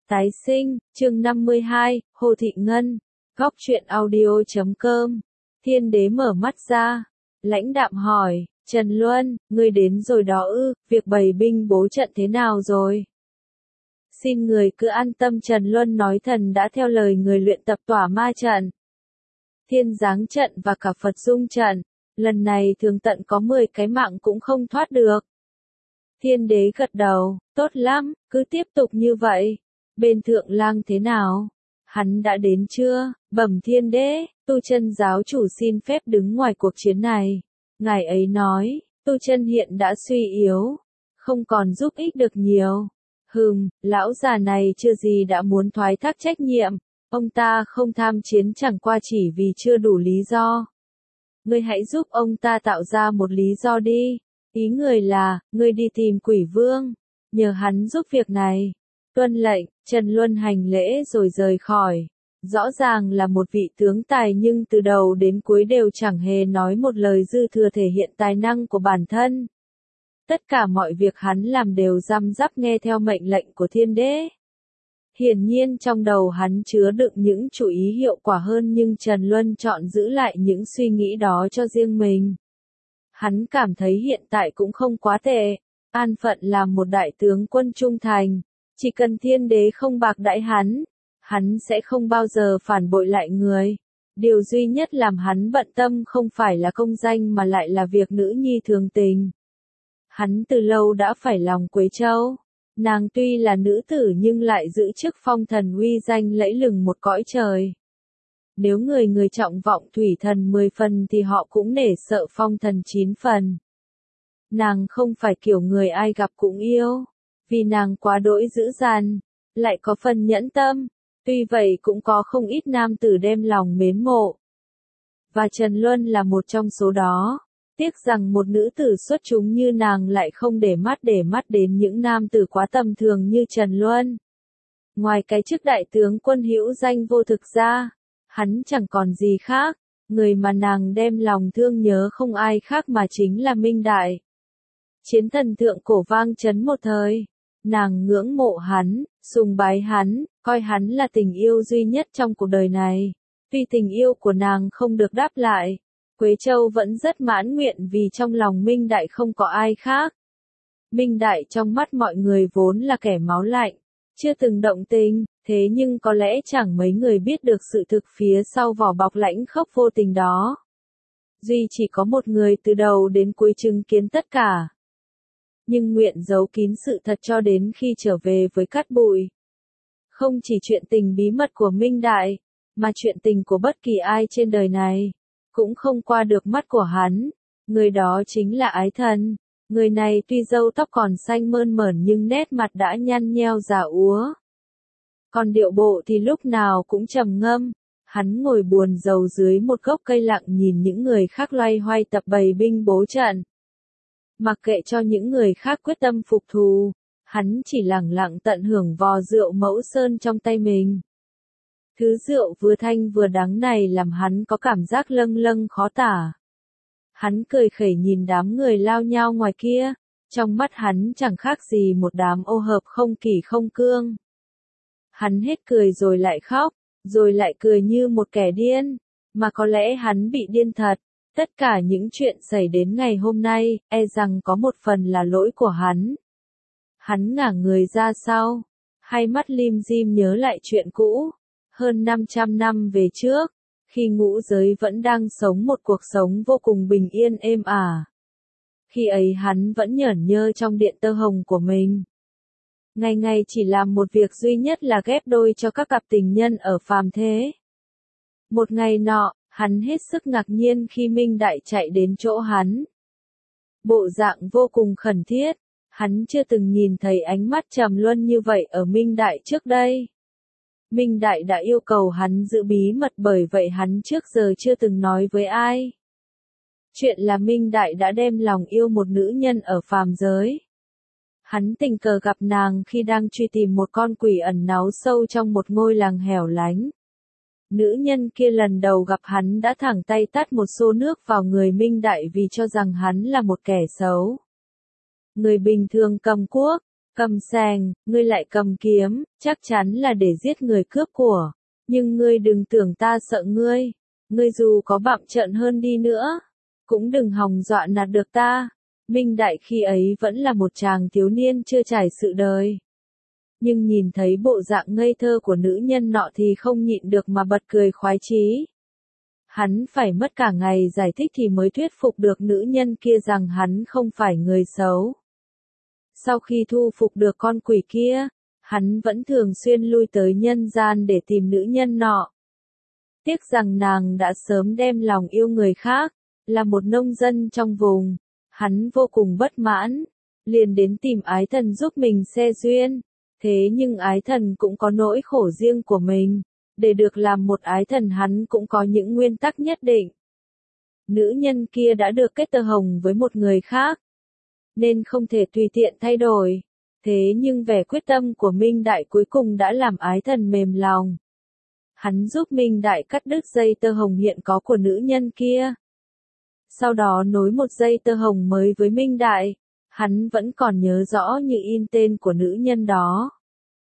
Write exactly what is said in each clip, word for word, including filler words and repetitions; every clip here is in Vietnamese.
Tái sinh, chương năm mươi hai, Hồ Thị Ngân, góc truyện audio chấm com. Thiên đế mở mắt ra, lãnh đạm hỏi, Trần Luân, ngươi đến rồi đó ư, việc bày binh bố trận thế nào rồi? Xin người cứ an tâm, Trần Luân nói, thần đã theo lời người luyện tập tỏa ma trận, thiên giáng trận và cả Phật dung trận, lần này thường tận có mười cái mạng cũng không thoát được. Thiên đế gật đầu, tốt lắm, cứ tiếp tục như vậy. Bên Thượng Lang thế nào? Hắn đã đến chưa? Bẩm thiên đế, Tu Chân giáo chủ xin phép đứng ngoài cuộc chiến này. Ngài ấy nói, Tu Chân hiện đã suy yếu, không còn giúp ích được nhiều. Hừm, lão già này chưa gì đã muốn thoái thác trách nhiệm. Ông ta không tham chiến chẳng qua chỉ vì chưa đủ lý do. Ngươi hãy giúp ông ta tạo ra một lý do đi. Ý người là, ngươi đi tìm Quỷ Vương, nhờ hắn giúp việc này. Tuân lệnh, Trần Luân hành lễ rồi rời khỏi. Rõ ràng là một vị tướng tài nhưng từ đầu đến cuối đều chẳng hề nói một lời dư thừa thể hiện tài năng của bản thân. Tất cả mọi việc hắn làm đều răm rắp nghe theo mệnh lệnh của thiên đế. Hiển nhiên trong đầu hắn chứa đựng những chủ ý hiệu quả hơn, nhưng Trần Luân chọn giữ lại những suy nghĩ đó cho riêng mình. Hắn cảm thấy hiện tại cũng không quá tệ, an phận làm một đại tướng quân trung thành. Chỉ cần thiên đế không bạc đãi hắn, hắn sẽ không bao giờ phản bội lại người. Điều duy nhất làm hắn bận tâm không phải là công danh mà lại là việc nữ nhi thường tình. Hắn từ lâu đã phải lòng Quế Châu. Nàng tuy là nữ tử nhưng lại giữ chức phong thần uy danh lẫy lừng một cõi trời. Nếu người người trọng vọng thủy thần mười phần thì họ cũng nể sợ phong thần chín phần. Nàng không phải kiểu người ai gặp cũng yêu. Vì nàng quá đỗi dữ dằn, lại có phần nhẫn tâm, tuy vậy cũng có không ít nam tử đem lòng mến mộ. Và Trần Luân là một trong số đó. Tiếc rằng một nữ tử xuất chúng như nàng lại không để mắt để mắt đến những nam tử quá tầm thường như Trần Luân. Ngoài cái chức đại tướng quân hữu danh vô thực ra, hắn chẳng còn gì khác, người mà nàng đem lòng thương nhớ không ai khác mà chính là Minh Đại. Chiến thần thượng cổ vang chấn một thời. Nàng ngưỡng mộ hắn, sùng bái hắn, coi hắn là tình yêu duy nhất trong cuộc đời này. Tuy tình yêu của nàng không được đáp lại, Quế Châu vẫn rất mãn nguyện vì trong lòng Minh Đại không có ai khác. Minh Đại trong mắt mọi người vốn là kẻ máu lạnh, chưa từng động tình, thế nhưng có lẽ chẳng mấy người biết được sự thực phía sau vỏ bọc lãnh khốc vô tình đó. Duy chỉ có một người từ đầu đến cuối chứng kiến tất cả. Nhưng nguyện giấu kín sự thật cho đến khi trở về với cát bụi. Không chỉ chuyện tình bí mật của Minh Đại, mà chuyện tình của bất kỳ ai trên đời này, cũng không qua được mắt của hắn. Người đó chính là Ái Thần. Người này tuy râu tóc còn xanh mơn mởn nhưng nét mặt đã nhăn nheo già úa. Còn điệu bộ thì lúc nào cũng trầm ngâm. Hắn ngồi buồn rầu dưới một gốc cây lặng nhìn những người khác loay hoay tập bày binh bố trận. Mặc kệ cho những người khác quyết tâm phục thù, hắn chỉ lẳng lặng tận hưởng vò rượu Mẫu Sơn trong tay mình. Thứ rượu vừa thanh vừa đắng này làm hắn có cảm giác lâng lâng khó tả. Hắn cười khẩy nhìn đám người lao nhao ngoài kia, trong mắt hắn chẳng khác gì một đám ô hợp không kỷ không cương. Hắn hết cười rồi lại khóc, rồi lại cười như một kẻ điên, mà có lẽ hắn bị điên thật. Tất cả những chuyện xảy đến ngày hôm nay, e rằng có một phần là lỗi của hắn. Hắn ngả người ra sau, hai mắt lim dim nhớ lại chuyện cũ. Hơn năm trăm năm về trước, khi ngũ giới vẫn đang sống một cuộc sống vô cùng bình yên êm ả. Khi ấy hắn vẫn nhởn nhơ trong điện tơ hồng của mình. Ngày ngày chỉ làm một việc duy nhất là ghép đôi cho các cặp tình nhân ở phàm thế. Một ngày nọ, hắn hết sức ngạc nhiên khi Minh Đại chạy đến chỗ hắn. Bộ dạng vô cùng khẩn thiết, hắn chưa từng nhìn thấy ánh mắt trầm luân như vậy ở Minh Đại trước đây. Minh Đại đã yêu cầu hắn giữ bí mật bởi vậy hắn trước giờ chưa từng nói với ai. Chuyện là Minh Đại đã đem lòng yêu một nữ nhân ở phàm giới. Hắn tình cờ gặp nàng khi đang truy tìm một con quỷ ẩn náu sâu trong một ngôi làng hẻo lánh. Nữ nhân kia lần đầu gặp hắn đã thẳng tay tát một xô nước vào người Minh Đại vì cho rằng hắn là một kẻ xấu. Người bình thường cầm cuốc, Cầm sàng, ngươi lại cầm kiếm, chắc chắn là để giết người cướp của. Nhưng ngươi đừng tưởng ta sợ ngươi. Ngươi dù có bặm trợn hơn đi nữa, cũng đừng hòng dọa nạt được ta. Minh Đại khi ấy vẫn là một chàng thiếu niên chưa trải sự đời. Nhưng nhìn thấy bộ dạng ngây thơ của nữ nhân nọ thì không nhịn được mà bật cười khoái chí. Hắn phải mất cả ngày giải thích thì mới thuyết phục được nữ nhân kia rằng hắn không phải người xấu. Sau khi thu phục được con quỷ kia, hắn vẫn thường xuyên lui tới nhân gian để tìm nữ nhân nọ. Tiếc rằng nàng đã sớm đem lòng yêu người khác, là một nông dân trong vùng. Hắn vô cùng bất mãn, liền đến tìm ái thần giúp mình xe duyên. Thế nhưng ái thần cũng có nỗi khổ riêng của mình. Để được làm một ái thần hắn cũng có những nguyên tắc nhất định. Nữ nhân kia đã được kết tơ hồng với một người khác, nên không thể tùy tiện thay đổi. Thế nhưng vẻ quyết tâm của Minh Đại cuối cùng đã làm ái thần mềm lòng. Hắn giúp Minh Đại cắt đứt dây tơ hồng hiện có của nữ nhân kia. Sau đó nối một dây tơ hồng mới với Minh Đại. Hắn vẫn còn nhớ rõ như in tên của nữ nhân đó.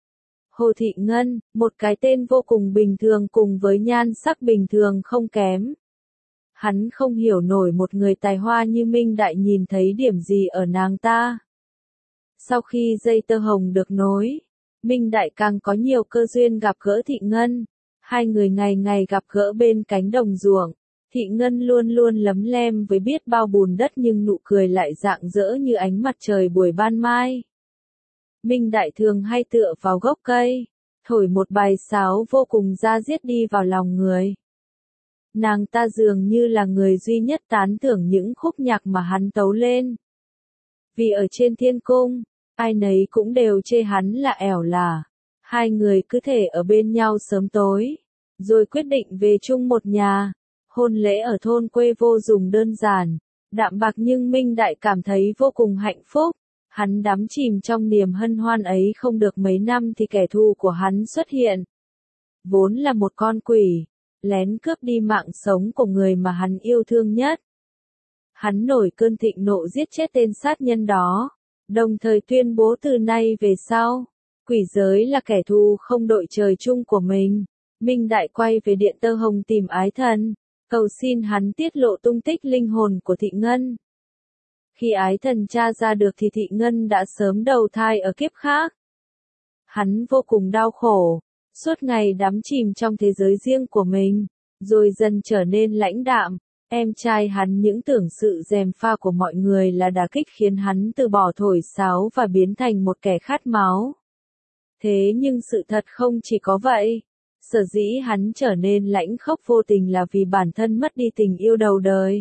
Hồ Thị Ngân, một cái tên vô cùng bình thường cùng với nhan sắc bình thường không kém. Hắn không hiểu nổi một người tài hoa như Minh Đại nhìn thấy điểm gì ở nàng ta. Sau khi dây tơ hồng được nối, Minh Đại càng có nhiều cơ duyên gặp gỡ Thị Ngân. Hai người ngày ngày gặp gỡ bên cánh đồng ruộng. Thị Ngân luôn luôn lấm lem với biết bao bùn đất nhưng nụ cười lại rạng rỡ như ánh mặt trời buổi ban mai. Minh Đại thường hay tựa vào gốc cây, thổi một bài sáo vô cùng da diết đi vào lòng người. Nàng ta dường như là người duy nhất tán thưởng những khúc nhạc mà hắn tấu lên. Vì ở trên thiên cung, ai nấy cũng đều chê hắn là ẻo lả. Hai người cứ thể ở bên nhau sớm tối, rồi quyết định về chung một nhà. Hôn lễ ở thôn quê vô cùng đơn giản, đạm bạc nhưng Minh Đại cảm thấy vô cùng hạnh phúc. Hắn đắm chìm trong niềm hân hoan ấy không được mấy năm thì kẻ thù của hắn xuất hiện. Vốn là một con quỷ, lén cướp đi mạng sống của người mà hắn yêu thương nhất. Hắn nổi cơn thịnh nộ giết chết tên sát nhân đó, đồng thời tuyên bố từ nay về sau, quỷ giới là kẻ thù không đội trời chung của mình. Minh Đại quay về Điện Tơ Hồng tìm ái thần, cầu xin hắn tiết lộ tung tích linh hồn của Thị Ngân. Khi ái thần tra ra được thì Thị Ngân đã sớm đầu thai ở kiếp khác. Hắn vô cùng đau khổ, suốt ngày đắm chìm trong thế giới riêng của mình, rồi dần trở nên lãnh đạm. Em trai hắn những tưởng sự gièm pha của mọi người là đả kích khiến hắn từ bỏ thổi sáo và biến thành một kẻ khát máu. Thế nhưng sự thật không chỉ có vậy. Sở dĩ hắn trở nên lãnh khốc vô tình là vì bản thân mất đi tình yêu đầu đời.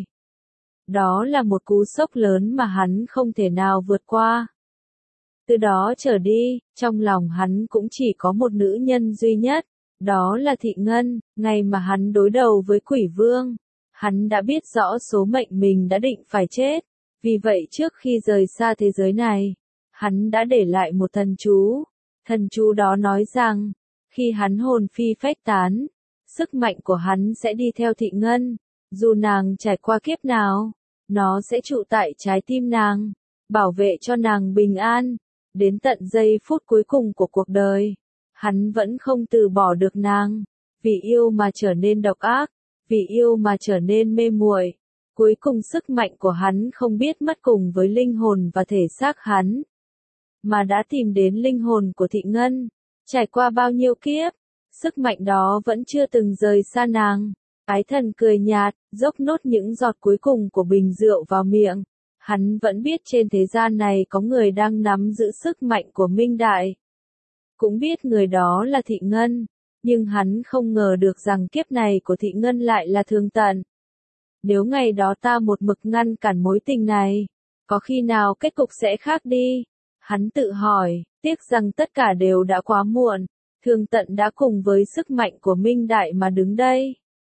Đó là một cú sốc lớn mà hắn không thể nào vượt qua. Từ đó trở đi, trong lòng hắn cũng chỉ có một nữ nhân duy nhất, đó là Thị Ngân. Ngày mà hắn đối đầu với Quỷ Vương, hắn đã biết rõ số mệnh mình đã định phải chết. Vì vậy trước khi rời xa thế giới này, hắn đã để lại một thần chú. Thần chú đó nói rằng, khi hắn hồn phi phách tán, sức mạnh của hắn sẽ đi theo Thị Ngân. Dù nàng trải qua kiếp nào, nó sẽ trụ tại trái tim nàng, bảo vệ cho nàng bình an. Đến tận giây phút cuối cùng của cuộc đời, hắn vẫn không từ bỏ được nàng. Vì yêu mà trở nên độc ác, vì yêu mà trở nên mê muội. Cuối cùng sức mạnh của hắn không biết mất cùng với linh hồn và thể xác hắn, mà đã tìm đến linh hồn của Thị Ngân. Trải qua bao nhiêu kiếp, sức mạnh đó vẫn chưa từng rời xa nàng. Ái thần cười nhạt, dốc nốt những giọt cuối cùng của bình rượu vào miệng. Hắn vẫn biết trên thế gian này có người đang nắm giữ sức mạnh của Minh Đại. Cũng biết người đó là Thị Ngân, nhưng hắn không ngờ được rằng kiếp này của Thị Ngân lại là thường tận. Nếu ngày đó ta một mực ngăn cản mối tình này, có khi nào kết cục sẽ khác đi? Hắn tự hỏi, tiếc rằng tất cả đều đã quá muộn. Thường tận đã cùng với sức mạnh của Minh Đại mà đứng đây,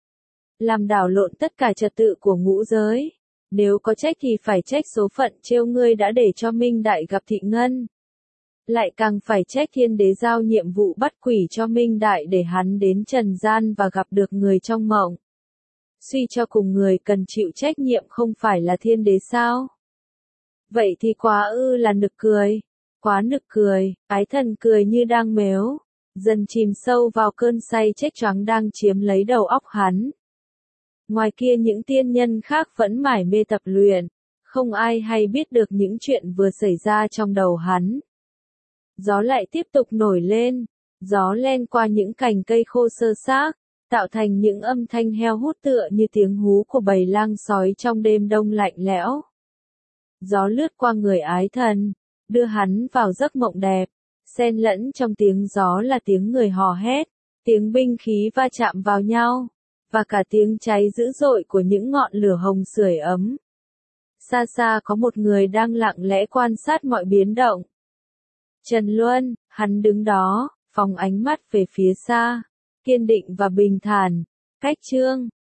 làm đảo lộn tất cả trật tự của ngũ giới. Nếu có trách thì phải trách số phận trêu ngươi đã để cho Minh Đại gặp Thị Ngân. Lại càng phải trách thiên đế giao nhiệm vụ bắt quỷ cho Minh Đại để hắn đến trần gian và gặp được người trong mộng. Suy cho cùng người cần chịu trách nhiệm không phải là thiên đế sao? Vậy thì quá ư là nực cười. Quá nực cười, ái thần cười như đang mếu, dần chìm sâu vào cơn say chết choáng đang chiếm lấy đầu óc hắn. Ngoài kia những tiên nhân khác vẫn mải mê tập luyện, không ai hay biết được những chuyện vừa xảy ra trong đầu hắn. Gió lại tiếp tục nổi lên, gió len qua những cành cây khô sơ xác, tạo thành những âm thanh heo hút tựa như tiếng hú của bầy lang sói trong đêm đông lạnh lẽo. Gió lướt qua người ái thần, đưa hắn vào giấc mộng đẹp, xen lẫn trong tiếng gió là tiếng người hò hét, tiếng binh khí va chạm vào nhau, và cả tiếng cháy dữ dội của những ngọn lửa hồng sưởi ấm. Xa xa có một người đang lặng lẽ quan sát mọi biến động. Trần Luân, hắn đứng đó, phóng ánh mắt về phía xa, kiên định và bình thản. Cách chương